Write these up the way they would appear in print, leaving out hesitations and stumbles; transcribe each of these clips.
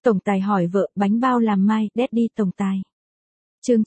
Tổng tài hỏi vợ, bánh bao làm mai, Daddy tổng tài. Chương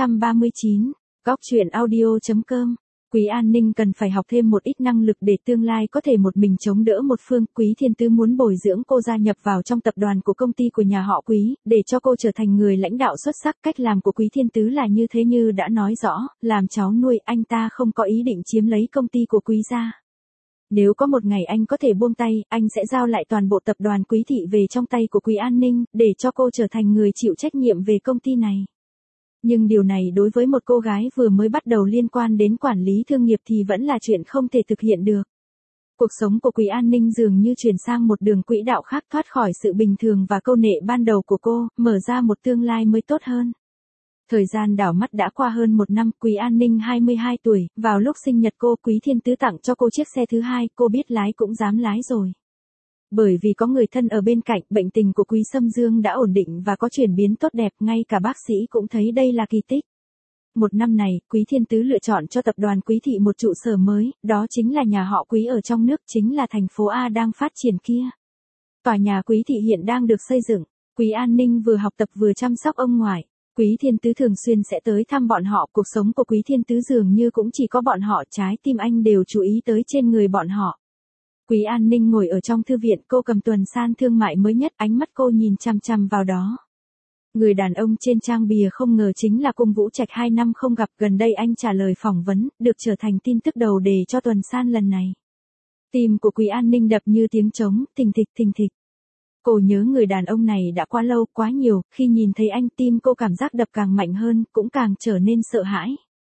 939, Góc truyện audio.com. Quý An Ninh cần phải học thêm một ít năng lực để tương lai có thể một mình chống đỡ một phương. Quý Thiên Tứ muốn bồi dưỡng cô gia nhập vào trong tập đoàn của công ty của nhà họ Quý, để cho cô trở thành người lãnh đạo xuất sắc. Cách làm của Quý Thiên Tứ là như thế, như đã nói rõ, làm cháu nuôi, anh ta không có ý định chiếm lấy công ty của Quý gia. Nếu có một ngày anh có thể buông tay, anh sẽ giao lại toàn bộ tập đoàn Quý thị về trong tay của Quý An Ninh, để cho cô trở thành người chịu trách nhiệm về công ty này. Nhưng điều này đối với một cô gái vừa mới bắt đầu liên quan đến quản lý thương nghiệp thì vẫn là chuyện không thể thực hiện được. Cuộc sống của Quý An Ninh dường như chuyển sang một đường quỹ đạo khác, thoát khỏi sự bình thường và câu nệ ban đầu của cô, mở ra một tương lai mới tốt hơn. Thời gian đảo mắt đã qua hơn một năm, Quý An Ninh 22 tuổi, vào lúc sinh nhật cô, Quý Thiên Tứ tặng cho cô chiếc xe thứ hai, cô biết lái cũng dám lái rồi. Bởi vì có người thân ở bên cạnh, bệnh tình của Quý Sâm Dương đã ổn định và có chuyển biến tốt đẹp, ngay cả bác sĩ cũng thấy đây là kỳ tích. Một năm này, Quý Thiên Tứ lựa chọn cho tập đoàn Quý thị một trụ sở mới, đó chính là nhà họ Quý ở trong nước, chính là thành phố A đang phát triển kia. Tòa nhà Quý thị hiện đang được xây dựng, Quý An Ninh vừa học tập vừa chăm sóc ông ngoại. Quý Thiên Tứ thường xuyên sẽ tới thăm bọn họ, cuộc sống của Quý Thiên Tứ dường như cũng chỉ có bọn họ, trái tim anh đều chú ý tới trên người bọn họ. Quý An Ninh ngồi ở trong thư viện, cô cầm tuần san thương mại mới nhất, ánh mắt cô nhìn chằm chằm vào đó. Người đàn ông trên trang bìa không ngờ chính là Cung Vũ Trạch, 2 năm không gặp, gần đây anh trả lời phỏng vấn, được trở thành tin tức đầu đề cho tuần san lần này. Tim của Quý An Ninh đập như tiếng trống, thình thịch thình thịch. Cô nhớ người đàn ông này đã quá lâu, quá nhiều, khi nhìn thấy anh tim cô cảm giác đập càng mạnh hơn, cũng càng trở nên sợ hãi.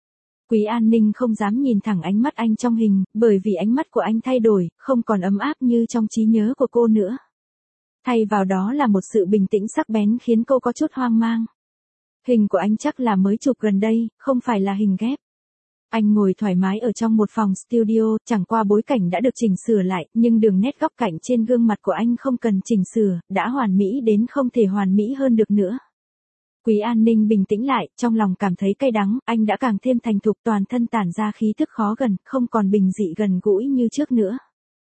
Quý An Ninh không dám nhìn thẳng ánh mắt anh trong hình, bởi vì ánh mắt của anh thay đổi, không còn ấm áp như trong trí nhớ của cô nữa. Thay vào đó là một sự bình tĩnh sắc bén khiến cô có chút hoang mang. Hình của anh chắc là mới chụp gần đây, không phải là hình ghép. Anh ngồi thoải mái ở trong một phòng studio, chẳng qua bối cảnh đã được chỉnh sửa lại, nhưng đường nét góc cạnh trên gương mặt của anh không cần chỉnh sửa, đã hoàn mỹ đến không thể hoàn mỹ hơn được nữa. Quý An Ninh bình tĩnh lại, trong lòng cảm thấy cay đắng, anh đã càng thêm thành thục, toàn thân tản ra khí thức khó gần, không còn bình dị gần gũi như trước nữa.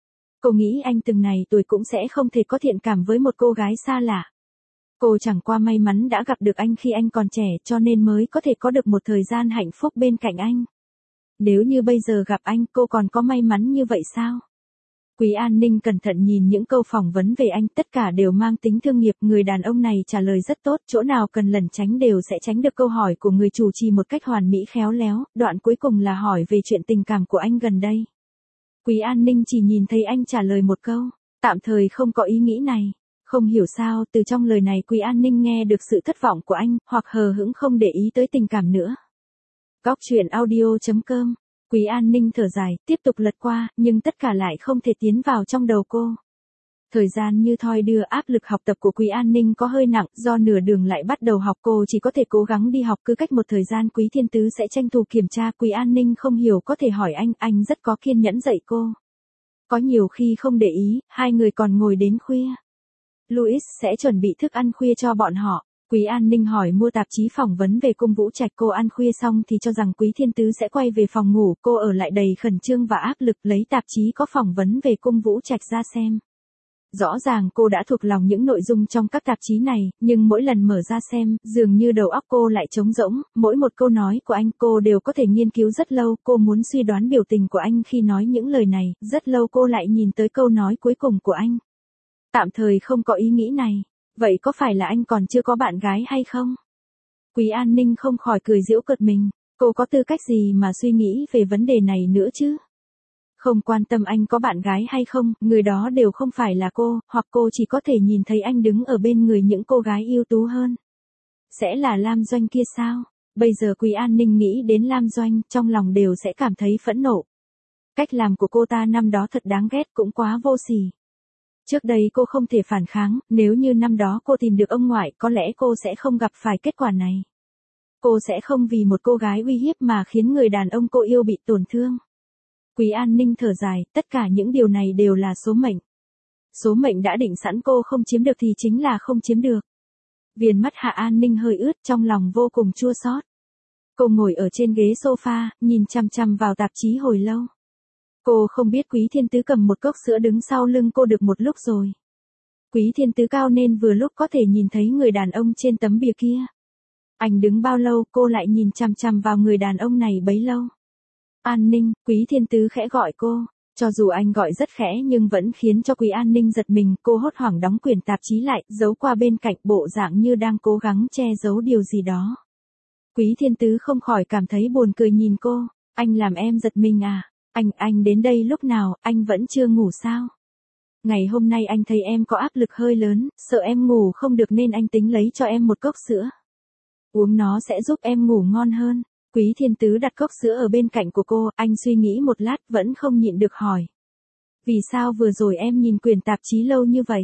Cô nghĩ anh từng này tuổi cũng sẽ không thể có thiện cảm với một cô gái xa lạ. Cô chẳng qua may mắn đã gặp được anh khi anh còn trẻ, cho nên mới có thể có được một thời gian hạnh phúc bên cạnh anh. Nếu như bây giờ gặp anh, cô còn có may mắn như vậy sao? Quý An Ninh cẩn thận nhìn những câu phỏng vấn về anh, tất cả đều mang tính thương nghiệp, người đàn ông này trả lời rất tốt, chỗ nào cần lẩn tránh đều sẽ tránh được câu hỏi của người chủ trì một cách hoàn mỹ khéo léo, đoạn cuối cùng là hỏi về chuyện tình cảm của anh gần đây. Quý An Ninh chỉ nhìn thấy anh trả lời một câu, tạm thời không có ý nghĩ này. Không hiểu sao, từ trong lời này Quý An Ninh nghe được sự thất vọng của anh, hoặc hờ hững không để ý tới tình cảm nữa. Góc truyện audio.com. Quý An Ninh thở dài, tiếp tục lật qua, nhưng tất cả lại không thể tiến vào trong đầu cô. Thời gian như thoi đưa, áp lực học tập của Quý An Ninh có hơi nặng, do nửa đường lại bắt đầu học, cô chỉ có thể cố gắng đi học, cứ cách một thời gian Quý Thiên Tứ sẽ tranh thủ kiểm tra. Quý An Ninh không hiểu có thể hỏi anh rất có kiên nhẫn dạy cô. Có nhiều khi không để ý, hai người còn ngồi đến khuya. Louis sẽ chuẩn bị thức ăn khuya cho bọn họ. Quý An Ninh hỏi mua tạp chí phỏng vấn về Cung Vũ Trạch, cô ăn khuya xong thì cho rằng Quý Thiên Tứ sẽ quay về phòng ngủ, cô ở lại đầy khẩn trương và áp lực, lấy tạp chí có phỏng vấn về Cung Vũ Trạch ra xem. Rõ ràng cô đã thuộc lòng những nội dung trong các tạp chí này, nhưng mỗi lần mở ra xem, dường như đầu óc cô lại trống rỗng, mỗi một câu nói của anh cô đều có thể nghiên cứu rất lâu, cô muốn suy đoán biểu tình của anh khi nói những lời này, rất lâu cô lại nhìn tới câu nói cuối cùng của anh. Tạm thời không có ý nghĩ này. Vậy có phải là anh còn chưa có bạn gái hay không? Quý An Ninh không khỏi cười giễu cợt mình, cô có tư cách gì mà suy nghĩ về vấn đề này nữa chứ? Không quan tâm anh có bạn gái hay không, người đó đều không phải là cô, hoặc cô chỉ có thể nhìn thấy anh đứng ở bên người những cô gái ưu tú hơn. Sẽ là Lam Doanh kia sao? Bây giờ Quý An Ninh nghĩ đến Lam Doanh, trong lòng đều sẽ cảm thấy phẫn nộ. Cách làm của cô ta năm đó thật đáng ghét, cũng quá vô sỉ. Trước đây cô không thể phản kháng, nếu như năm đó cô tìm được ông ngoại, có lẽ cô sẽ không gặp phải kết quả này. Cô sẽ không vì một cô gái uy hiếp mà khiến người đàn ông cô yêu bị tổn thương. Quý An Ninh thở dài, tất cả những điều này đều là số mệnh. Số mệnh đã định sẵn, cô không chiếm được thì chính là không chiếm được. Viền mắt Hạ An Ninh hơi ướt, trong lòng vô cùng chua xót. Cô ngồi ở trên ghế sofa, nhìn chằm chằm vào tạp chí hồi lâu. Cô không biết Quý Thiên Tứ cầm một cốc sữa đứng sau lưng cô được một lúc rồi. Quý Thiên Tứ cao nên vừa lúc có thể nhìn thấy người đàn ông trên tấm bìa kia. Anh đứng bao lâu cô lại nhìn chằm chằm vào người đàn ông này bấy lâu. An Ninh, Quý Thiên Tứ khẽ gọi cô. Cho dù anh gọi rất khẽ nhưng vẫn khiến cho Quý An Ninh giật mình, cô hốt hoảng đóng quyển tạp chí lại, giấu qua bên cạnh bộ dạng như đang cố gắng che giấu điều gì đó. Quý Thiên Tứ không khỏi cảm thấy buồn cười nhìn cô, anh làm em giật mình à, anh đến đây lúc nào, anh vẫn chưa ngủ sao? Ngày hôm nay anh thấy em có áp lực hơi lớn, sợ em ngủ không được nên anh tính lấy cho em một cốc sữa. Uống nó sẽ giúp em ngủ ngon hơn. Quý Thiên Tứ đặt cốc sữa ở bên cạnh của cô, anh suy nghĩ một lát vẫn không nhịn được hỏi. Vì sao vừa rồi em nhìn quyển tạp chí lâu như vậy?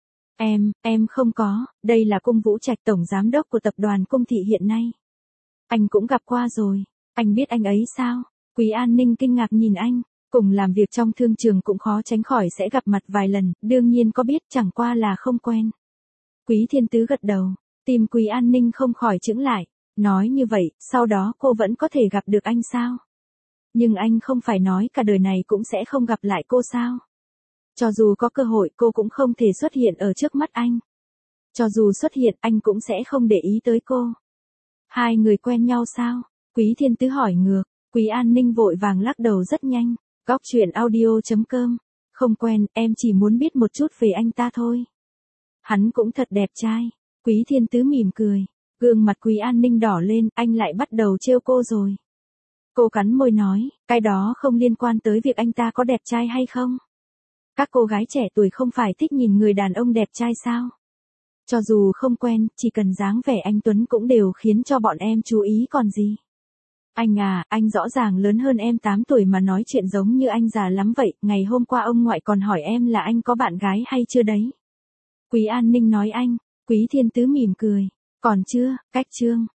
Em không có, đây là Cung Vũ Trạch tổng giám đốc của tập đoàn Cung Thị hiện nay. Anh cũng gặp qua rồi, anh biết anh ấy sao? Quý An Ninh kinh ngạc nhìn anh, cùng làm việc trong thương trường cũng khó tránh khỏi sẽ gặp mặt vài lần, đương nhiên có biết chẳng qua là không quen. Quý Thiên Tứ gật đầu, tim Quý An Ninh không khỏi chững lại. Nói như vậy, sau đó cô vẫn có thể gặp được anh sao? Nhưng anh không phải nói cả đời này cũng sẽ không gặp lại cô sao? Cho dù có cơ hội cô cũng không thể xuất hiện ở trước mắt anh. Cho dù xuất hiện anh cũng sẽ không để ý tới cô. Hai người quen nhau sao? Quý Thiên Tứ hỏi ngược, Quý An Ninh vội vàng lắc đầu rất nhanh. Góc truyện audio.com, không quen, em chỉ muốn biết một chút về anh ta thôi. Hắn cũng thật đẹp trai. Quý Thiên Tứ mỉm cười. Gương mặt Quý An Ninh đỏ lên, anh lại bắt đầu trêu cô rồi. Cô cắn môi nói, cái đó không liên quan tới việc anh ta có đẹp trai hay không. Các cô gái trẻ tuổi không phải thích nhìn người đàn ông đẹp trai sao? Cho dù không quen, chỉ cần dáng vẻ anh Tuấn cũng đều khiến cho bọn em chú ý còn gì. Anh à, anh rõ ràng lớn hơn em 8 tuổi mà nói chuyện giống như anh già lắm vậy, ngày hôm qua ông ngoại còn hỏi em là anh có bạn gái hay chưa đấy. Quý An Ninh nói anh, Quý Thiên Tứ mỉm cười. Còn chưa, cách chương.